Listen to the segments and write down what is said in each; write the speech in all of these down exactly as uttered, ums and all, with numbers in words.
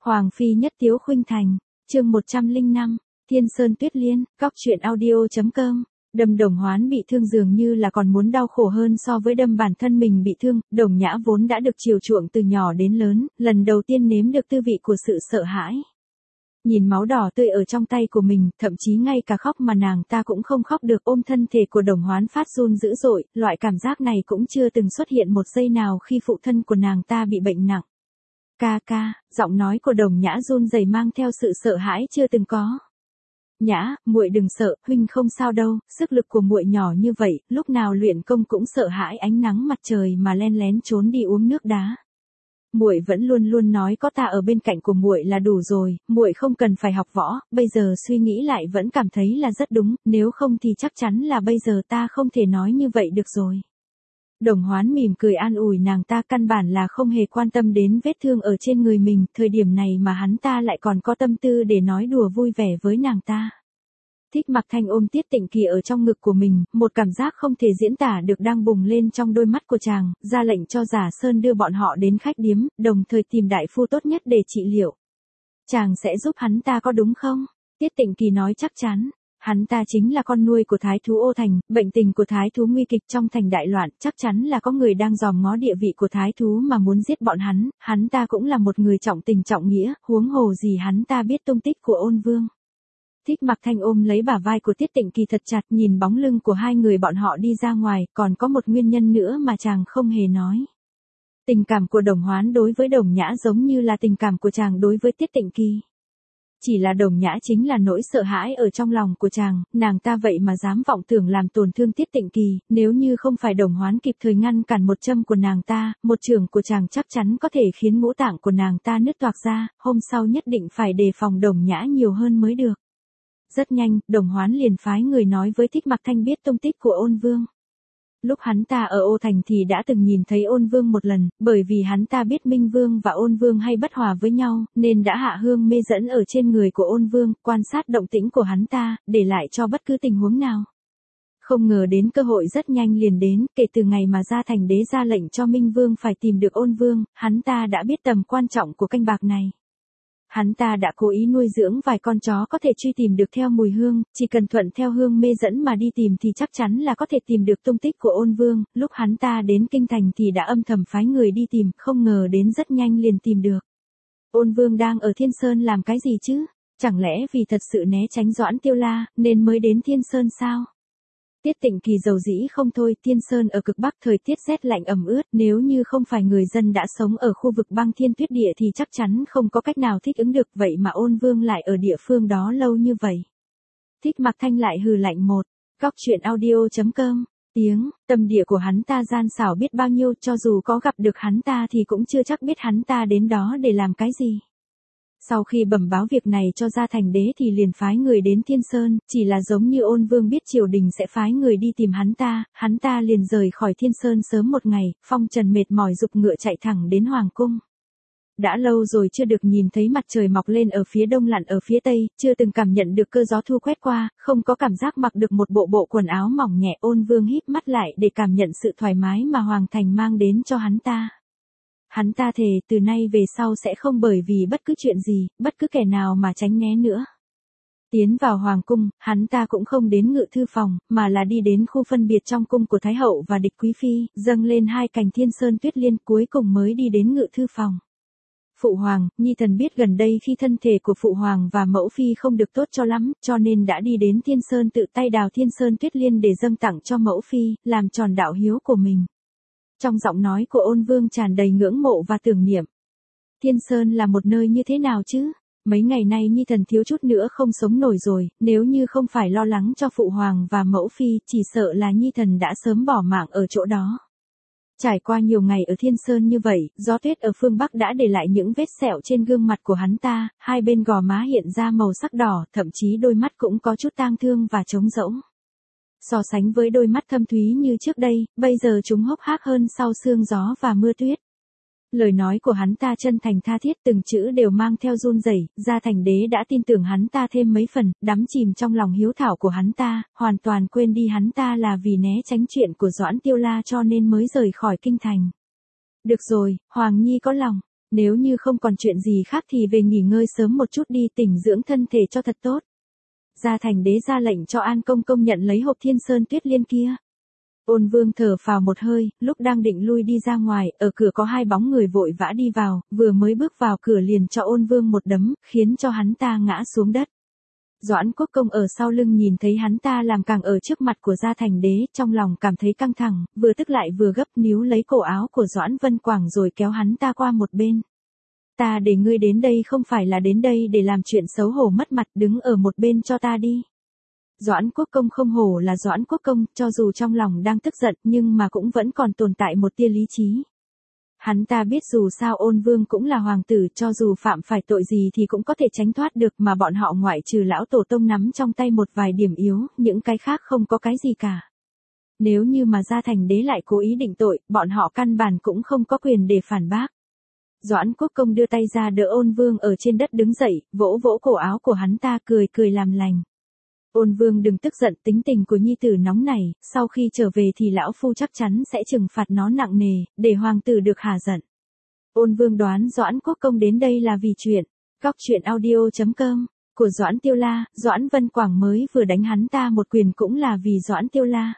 Hoàng phi nhất tiếu khuynh thành, chương một trăm lẻ năm, Thiên Sơn Tuyết Liên, Cóc truyện audio.com. Đâm Đồng Hoán bị thương dường như là còn muốn đau khổ hơn so với đâm bản thân mình bị thương, Đồng Nhã vốn đã được chiều chuộng từ nhỏ đến lớn, lần đầu tiên nếm được tư vị của sự sợ hãi. Nhìn máu đỏ tươi ở trong tay của mình, thậm chí ngay cả khóc mà nàng ta cũng không khóc được, ôm thân thể của Đồng Hoán phát run dữ dội, loại cảm giác này cũng chưa từng xuất hiện một giây nào khi phụ thân của nàng ta bị bệnh nặng. Ca ca, giọng nói của Đồng Nhã run rẩy mang theo sự sợ hãi chưa từng có. Nhã, muội đừng sợ, huynh không sao đâu, sức lực của muội nhỏ như vậy, lúc nào luyện công cũng sợ hãi ánh nắng mặt trời mà len lén trốn đi uống nước đá. Muội vẫn luôn luôn nói có ta ở bên cạnh của muội là đủ rồi, muội không cần phải học võ, bây giờ suy nghĩ lại vẫn cảm thấy là rất đúng, nếu không thì chắc chắn là bây giờ ta không thể nói như vậy được rồi. Đồng Hoán mỉm cười an ủi nàng ta, căn bản là không hề quan tâm đến vết thương ở trên người mình, thời điểm này mà hắn ta lại còn có tâm tư để nói đùa vui vẻ với nàng ta. Thích Mặc Thanh ôm Tiết Tịnh Kỳ ở trong ngực của mình, một cảm giác không thể diễn tả được đang bùng lên trong đôi mắt của chàng, ra lệnh cho Giả Sơn đưa bọn họ đến khách điếm, đồng thời tìm đại phu tốt nhất để trị liệu. Chàng sẽ giúp hắn ta có đúng không? Tiết Tịnh Kỳ nói chắc chắn. Hắn ta chính là con nuôi của Thái thú Ô Thành, bệnh tình của Thái thú nguy kịch trong thành đại loạn, chắc chắn là có người đang dòm ngó địa vị của Thái thú mà muốn giết bọn hắn, hắn ta cũng là một người trọng tình trọng nghĩa, huống hồ gì hắn ta biết tung tích của Ôn Vương. Thích Mặc Thanh ôm lấy bả vai của Tiết Tịnh Kỳ thật chặt, nhìn bóng lưng của hai người bọn họ đi ra ngoài, còn có một nguyên nhân nữa mà chàng không hề nói. Tình cảm của Đồng Hoán đối với Đồng Nhã giống như là tình cảm của chàng đối với Tiết Tịnh Kỳ. Chỉ là Đồng Nhã chính là nỗi sợ hãi ở trong lòng của chàng, nàng ta vậy mà dám vọng tưởng làm tổn thương Tiết Tịnh Kỳ, nếu như không phải Đồng Hoán kịp thời ngăn cản một châm của nàng ta, một chưởng của chàng chắc chắn có thể khiến ngũ tạng của nàng ta nứt toạc ra, hôm sau nhất định phải đề phòng Đồng Nhã nhiều hơn mới được. Rất nhanh, Đồng Hoán liền phái người nói với Thích Mặc Thanh biết tung tích của Ôn Vương. Lúc hắn ta ở Ô Thành thì đã từng nhìn thấy Ôn Vương một lần, bởi vì hắn ta biết Minh Vương và Ôn Vương hay bất hòa với nhau, nên đã hạ hương mê dẫn ở trên người của Ôn Vương, quan sát động tĩnh của hắn ta, để lại cho bất cứ tình huống nào. Không ngờ đến cơ hội rất nhanh liền đến, kể từ ngày mà Gia Thành Đế ra lệnh cho Minh Vương phải tìm được Ôn Vương, hắn ta đã biết tầm quan trọng của canh bạc này. Hắn ta đã cố ý nuôi dưỡng vài con chó có thể truy tìm được theo mùi hương, chỉ cần thuận theo hương mê dẫn mà đi tìm thì chắc chắn là có thể tìm được tung tích của Ôn Vương, lúc hắn ta đến kinh thành thì đã âm thầm phái người đi tìm, không ngờ đến rất nhanh liền tìm được. Ôn Vương đang ở Thiên Sơn làm cái gì chứ? Chẳng lẽ vì thật sự né tránh Doãn Tiêu La, nên mới đến Thiên Sơn sao? Tiết Tịnh Kỳ dầu dĩ không thôi, Thiên Sơn ở cực Bắc thời tiết rét lạnh ẩm ướt, nếu như không phải người dân đã sống ở khu vực băng thiên tuyết địa thì chắc chắn không có cách nào thích ứng được, vậy mà Ôn Vương lại ở địa phương đó lâu như vậy. Thích Mặc Thanh lại hừ lạnh một, Cóc truyện audio.com, tiếng, tâm địa của hắn ta gian xảo biết bao nhiêu, cho dù có gặp được hắn ta thì cũng chưa chắc biết hắn ta đến đó để làm cái gì. Sau khi bẩm báo việc này cho Gia Thành Đế thì liền phái người đến Thiên Sơn, chỉ là giống như Ôn Vương biết triều đình sẽ phái người đi tìm hắn ta, hắn ta liền rời khỏi Thiên Sơn sớm một ngày, phong trần mệt mỏi giục ngựa chạy thẳng đến Hoàng Cung. Đã lâu rồi chưa được nhìn thấy mặt trời mọc lên ở phía đông lặn ở phía tây, chưa từng cảm nhận được cơn gió thu quét qua, không có cảm giác mặc được một bộ bộ quần áo mỏng nhẹ. Ôn Vương híp mắt lại để cảm nhận sự thoải mái mà Hoàng Thành mang đến cho hắn ta. Hắn ta thề từ nay về sau sẽ không bởi vì bất cứ chuyện gì, bất cứ kẻ nào mà tránh né nữa. Tiến vào Hoàng Cung, hắn ta cũng không đến ngự thư phòng, mà là đi đến khu phân biệt trong cung của Thái Hậu và Địch Quý Phi, dâng lên hai cành Thiên Sơn Tuyết Liên, cuối cùng mới đi đến ngự thư phòng. Phụ Hoàng, Nhi thần biết gần đây khi thân thể của Phụ Hoàng và Mẫu Phi không được tốt cho lắm, cho nên đã đi đến Thiên Sơn tự tay đào Thiên Sơn Tuyết Liên để dâng tặng cho Mẫu Phi, làm tròn đạo hiếu của mình. Trong giọng nói của Ôn Vương tràn đầy ngưỡng mộ và tưởng niệm. Thiên Sơn là một nơi như thế nào chứ? Mấy ngày nay Nhi thần thiếu chút nữa không sống nổi rồi, nếu như không phải lo lắng cho Phụ Hoàng và Mẫu Phi, chỉ sợ là Nhi thần đã sớm bỏ mạng ở chỗ đó. Trải qua nhiều ngày ở Thiên Sơn như vậy, gió tuyết ở phương Bắc đã để lại những vết sẹo trên gương mặt của hắn ta, hai bên gò má hiện ra màu sắc đỏ, thậm chí đôi mắt cũng có chút tang thương và trống rỗng. So sánh với đôi mắt thâm thúy như trước đây, bây giờ chúng hốc hác hơn sau sương gió và mưa tuyết. Lời nói của hắn ta chân thành tha thiết, từng chữ đều mang theo run rẩy. Gia Thành Đế đã tin tưởng hắn ta thêm mấy phần, đắm chìm trong lòng hiếu thảo của hắn ta, hoàn toàn quên đi hắn ta là vì né tránh chuyện của Doãn Tiêu La cho nên mới rời khỏi kinh thành. Được rồi, Hoàng Nhi có lòng. Nếu như không còn chuyện gì khác thì về nghỉ ngơi sớm một chút đi, tỉnh dưỡng thân thể cho thật tốt. Gia Thành Đế ra lệnh cho An Công Công nhận lấy hộp Thiên Sơn Tuyết Liên kia. Ôn Vương thở phào một hơi, lúc đang định lui đi ra ngoài, ở cửa có hai bóng người vội vã đi vào, vừa mới bước vào cửa liền cho Ôn Vương một đấm, khiến cho hắn ta ngã xuống đất. Doãn Quốc Công ở sau lưng nhìn thấy hắn ta làm càng ở trước mặt của Gia Thành Đế, trong lòng cảm thấy căng thẳng, vừa tức lại vừa gấp, níu lấy cổ áo của Doãn Vân Quảng rồi kéo hắn ta qua một bên. Ta để ngươi đến đây không phải là đến đây để làm chuyện xấu hổ mất mặt, đứng ở một bên cho ta đi. Doãn Quốc Công không hổ là Doãn Quốc Công, cho dù trong lòng đang tức giận nhưng mà cũng vẫn còn tồn tại một tia lý trí. Hắn ta biết dù sao Ôn Vương cũng là hoàng tử, cho dù phạm phải tội gì thì cũng có thể tránh thoát được, mà bọn họ ngoại trừ lão tổ tông nắm trong tay một vài điểm yếu, những cái khác không có cái gì cả. Nếu như mà Gia Thành Đế lại cố ý định tội, bọn họ căn bản cũng không có quyền để phản bác. Doãn Quốc Công đưa tay ra đỡ Ôn Vương ở trên đất đứng dậy, vỗ vỗ cổ áo của hắn ta, cười cười làm lành. Ôn Vương đừng tức giận, tính tình của nhi tử nóng này, sau khi trở về thì lão phu chắc chắn sẽ trừng phạt nó nặng nề, để hoàng tử được hả giận. Ôn Vương đoán Doãn Quốc Công đến đây là vì chuyện, góc truyện audio chấm com, của Doãn Tiêu La, Doãn Vân Quảng mới vừa đánh hắn ta một quyền cũng là vì Doãn Tiêu La.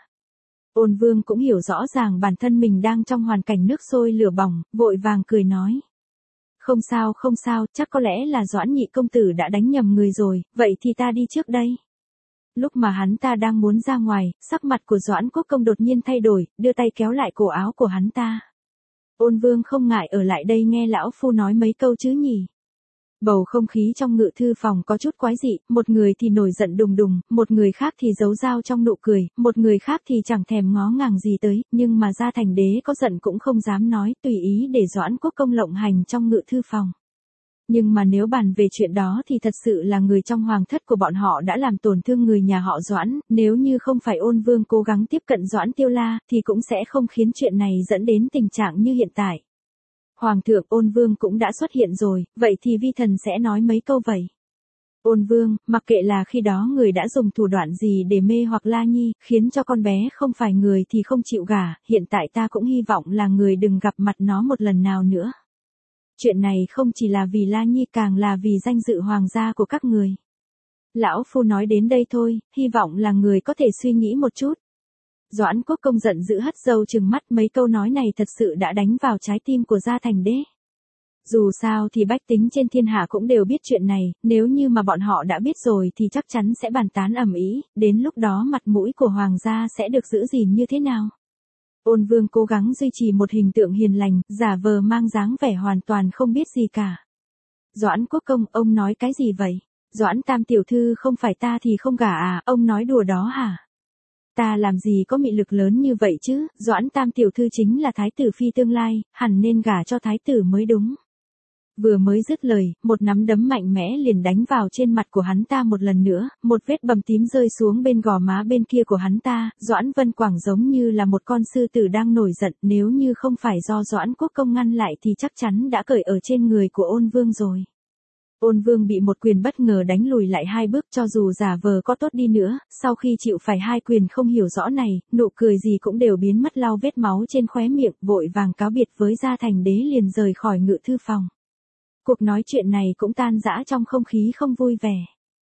Ôn Vương cũng hiểu rõ ràng bản thân mình đang trong hoàn cảnh nước sôi lửa bỏng, vội vàng cười nói. Không sao không sao, chắc có lẽ là Doãn nhị công tử đã đánh nhầm người rồi, vậy thì ta đi trước đây. Lúc mà hắn ta đang muốn ra ngoài, sắc mặt của Doãn Quốc Công đột nhiên thay đổi, đưa tay kéo lại cổ áo của hắn ta. Ôn Vương không ngại ở lại đây nghe lão phu nói mấy câu chứ nhỉ. Bầu không khí trong ngự thư phòng có chút quái dị, một người thì nổi giận đùng đùng, một người khác thì giấu dao trong nụ cười, một người khác thì chẳng thèm ngó ngàng gì tới, nhưng mà Gia Thành Đế có giận cũng không dám nói, tùy ý để Doãn Quốc Công lộng hành trong ngự thư phòng. Nhưng mà nếu bàn về chuyện đó thì thật sự là người trong hoàng thất của bọn họ đã làm tổn thương người nhà họ Doãn, nếu như không phải Ôn Vương cố gắng tiếp cận Doãn Tiêu La thì cũng sẽ không khiến chuyện này dẫn đến tình trạng như hiện tại. Hoàng thượng, Ôn Vương cũng đã xuất hiện rồi, vậy thì vi thần sẽ nói mấy câu vậy. Ôn Vương, mặc kệ là khi đó người đã dùng thủ đoạn gì để mê hoặc La Nhi, khiến cho con bé không phải người thì không chịu gả, hiện tại ta cũng hy vọng là người đừng gặp mặt nó một lần nào nữa. Chuyện này không chỉ là vì La Nhi, càng là vì danh dự hoàng gia của các người. Lão phu nói đến đây thôi, hy vọng là người có thể suy nghĩ một chút. Doãn Quốc Công giận dữ hất râu trừng mắt, mấy câu nói này thật sự đã đánh vào trái tim của Gia Thành Đế. Dù sao thì bách tính trên thiên hạ cũng đều biết chuyện này, nếu như mà bọn họ đã biết rồi thì chắc chắn sẽ bàn tán ầm ĩ, đến lúc đó mặt mũi của hoàng gia sẽ được giữ gìn như thế nào. Ôn Vương cố gắng duy trì một hình tượng hiền lành, giả vờ mang dáng vẻ hoàn toàn không biết gì cả. Doãn Quốc Công, ông nói cái gì vậy? Doãn Tam tiểu thư không phải ta thì không gả à, ông nói đùa đó hả? Ta làm gì có mị lực lớn như vậy chứ, Doãn Tam tiểu thư chính là thái tử phi tương lai, hẳn nên gả cho thái tử mới đúng. Vừa mới dứt lời, một nắm đấm mạnh mẽ liền đánh vào trên mặt của hắn ta một lần nữa, một vết bầm tím rơi xuống bên gò má bên kia của hắn ta, Doãn Vân Quảng giống như là một con sư tử đang nổi giận, nếu như không phải do Doãn Quốc Công ngăn lại thì chắc chắn đã cởi ở trên người của Ôn Vương rồi. Ôn Vương bị một quyền bất ngờ đánh lùi lại hai bước, cho dù giả vờ có tốt đi nữa, sau khi chịu phải hai quyền không hiểu rõ này, nụ cười gì cũng đều biến mất, lau vết máu trên khóe miệng, vội vàng cáo biệt với Gia Thành Đế liền rời khỏi ngự thư phòng. Cuộc nói chuyện này cũng tan rã trong không khí không vui vẻ.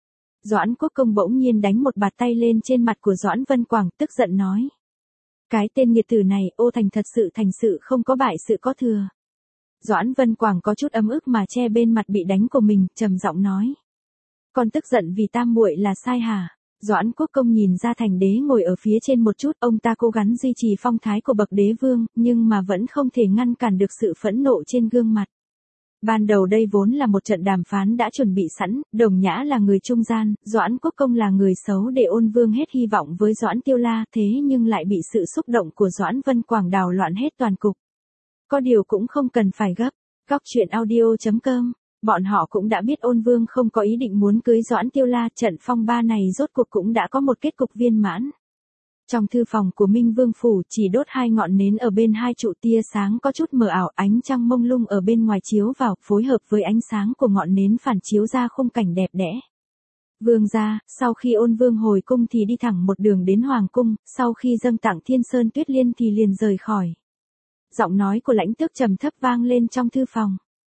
Doãn Quốc Công bỗng nhiên đánh một bạt tay lên trên mặt của Doãn Vân Quảng, tức giận nói. Cái tên nghiệt tử này, ô thành thật sự thành sự không có bại sự có thừa. Doãn Vân Quảng có chút ấm ức mà che bên mặt bị đánh của mình, trầm giọng nói. Con tức giận vì tam muội là sai hả? Doãn Quốc Công nhìn Gia Thành Đế ngồi ở phía trên một chút, ông ta cố gắng duy trì phong thái của bậc đế vương, nhưng mà vẫn không thể ngăn cản được sự phẫn nộ trên gương mặt. Ban đầu đây vốn là một trận đàm phán đã chuẩn bị sẵn, Đồng Nhã là người trung gian, Doãn Quốc Công là người xấu để Ôn Vương hết hy vọng với Doãn Tiêu La, thế nhưng lại bị sự xúc động của Doãn Vân Quảng đảo loạn hết toàn cục. Có điều cũng không cần phải gấp, góc truyện audio chấm com, bọn họ cũng đã biết Ôn Vương không có ý định muốn cưới Doãn Tiêu La, trận phong ba này rốt cuộc cũng đã có một kết cục viên mãn. Trong thư phòng của Minh Vương Phủ chỉ đốt hai ngọn nến ở bên hai trụ, tia sáng có chút mờ ảo, ánh trăng mông lung ở bên ngoài chiếu vào, phối hợp với ánh sáng của ngọn nến phản chiếu ra khung cảnh đẹp đẽ. Vương gia, sau khi Ôn Vương hồi cung thì đi thẳng một đường đến Hoàng cung, sau khi dâng tặng Thiên Sơn Tuyết Liên thì liền rời khỏi. Giọng nói của Lãnh Tước trầm thấp vang lên trong thư phòng.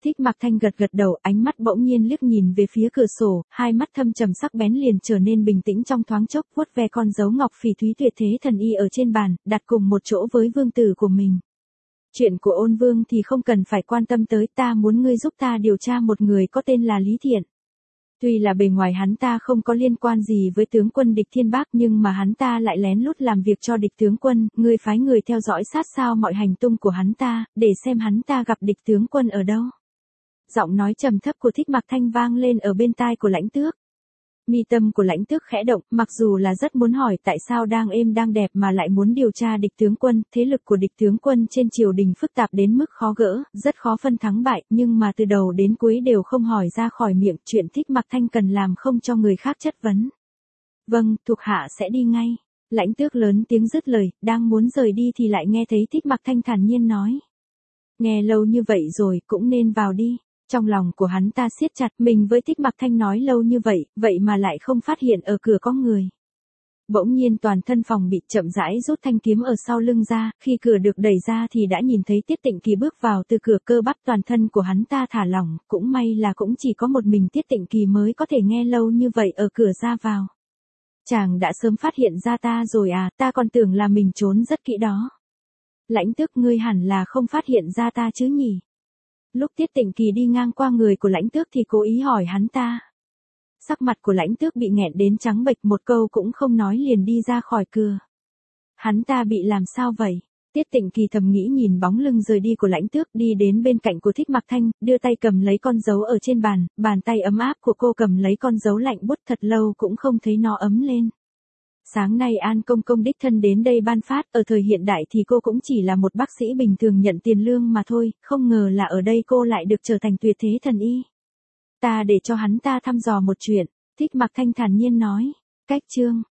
Thích Mặc Thanh gật gật đầu, ánh mắt bỗng nhiên liếc nhìn về phía cửa sổ, hai mắt thâm trầm sắc bén liền trở nên bình tĩnh trong thoáng chốc, vuốt ve con dấu ngọc phỉ thúy tuyệt thế thần y ở trên bàn, đặt cùng một chỗ với vương tử của mình. Chuyện của Ôn Vương thì không cần phải quan tâm tới, ta muốn ngươi giúp ta điều tra một người có tên là Lý Thiện. Tuy là bề ngoài hắn ta không có liên quan gì với tướng quân địch Thiên Bác nhưng mà hắn ta lại lén lút làm việc cho địch tướng quân, ngươi phái người theo dõi sát sao mọi hành tung của hắn ta, để xem hắn ta gặp địch tướng quân ở đâu. Giọng nói trầm thấp của Thích Mặc Thanh vang lên ở bên tai của Lãnh Tước. Mi tâm của Lãnh Tước khẽ động, mặc dù là rất muốn hỏi tại sao đang êm đang đẹp mà lại muốn điều tra địch tướng quân, thế lực của địch tướng quân trên triều đình phức tạp đến mức khó gỡ, rất khó phân thắng bại, nhưng mà từ đầu đến cuối đều không hỏi ra khỏi miệng, chuyện Thích Mặc Thanh cần làm không cho người khác chất vấn. Vâng, thuộc hạ sẽ đi ngay. Lãnh Tước lớn tiếng dứt lời, đang muốn rời đi thì lại nghe thấy Thích Mặc Thanh thản nhiên nói. Nghe lâu như vậy rồi, cũng nên vào đi. Trong lòng của hắn ta siết chặt, mình với Thích Mặc Thanh nói lâu như vậy, vậy mà lại không phát hiện ở cửa có người. Bỗng nhiên toàn thân phòng bị chậm rãi rút thanh kiếm ở sau lưng ra, khi cửa được đẩy ra thì đã nhìn thấy Tiết Tịnh Kỳ bước vào từ cửa, cơ bắp toàn thân của hắn ta thả lỏng, cũng may là cũng chỉ có một mình Tiết Tịnh Kỳ mới có thể nghe lâu như vậy ở cửa ra vào. Chàng đã sớm phát hiện ra ta rồi à, ta còn tưởng là mình trốn rất kỹ đó. Lãnh Tước, ngươi hẳn là không phát hiện ra ta chứ nhỉ? Lúc Tiết Tịnh Kỳ đi ngang qua người của Lãnh Tước thì cố ý hỏi hắn ta. Sắc mặt của Lãnh Tước bị nghẹn đến trắng bệch, một câu cũng không nói liền đi ra khỏi cửa. Hắn ta bị làm sao vậy? Tiết Tịnh Kỳ thầm nghĩ nhìn bóng lưng rời đi của Lãnh Tước, đi đến bên cạnh của Thích Mặc Thanh, đưa tay cầm lấy con dấu ở trên bàn, bàn tay ấm áp của cô cầm lấy con dấu lạnh buốt thật lâu cũng không thấy nó ấm lên. Sáng nay An Công Công đích thân đến đây ban phát, ở thời hiện đại thì cô cũng chỉ là một bác sĩ bình thường nhận tiền lương mà thôi, không ngờ là ở đây cô lại được trở thành tuyệt thế thần y. Ta để cho hắn ta thăm dò một chuyện, Thích Mặc Thanh thản nhiên nói. Cách chương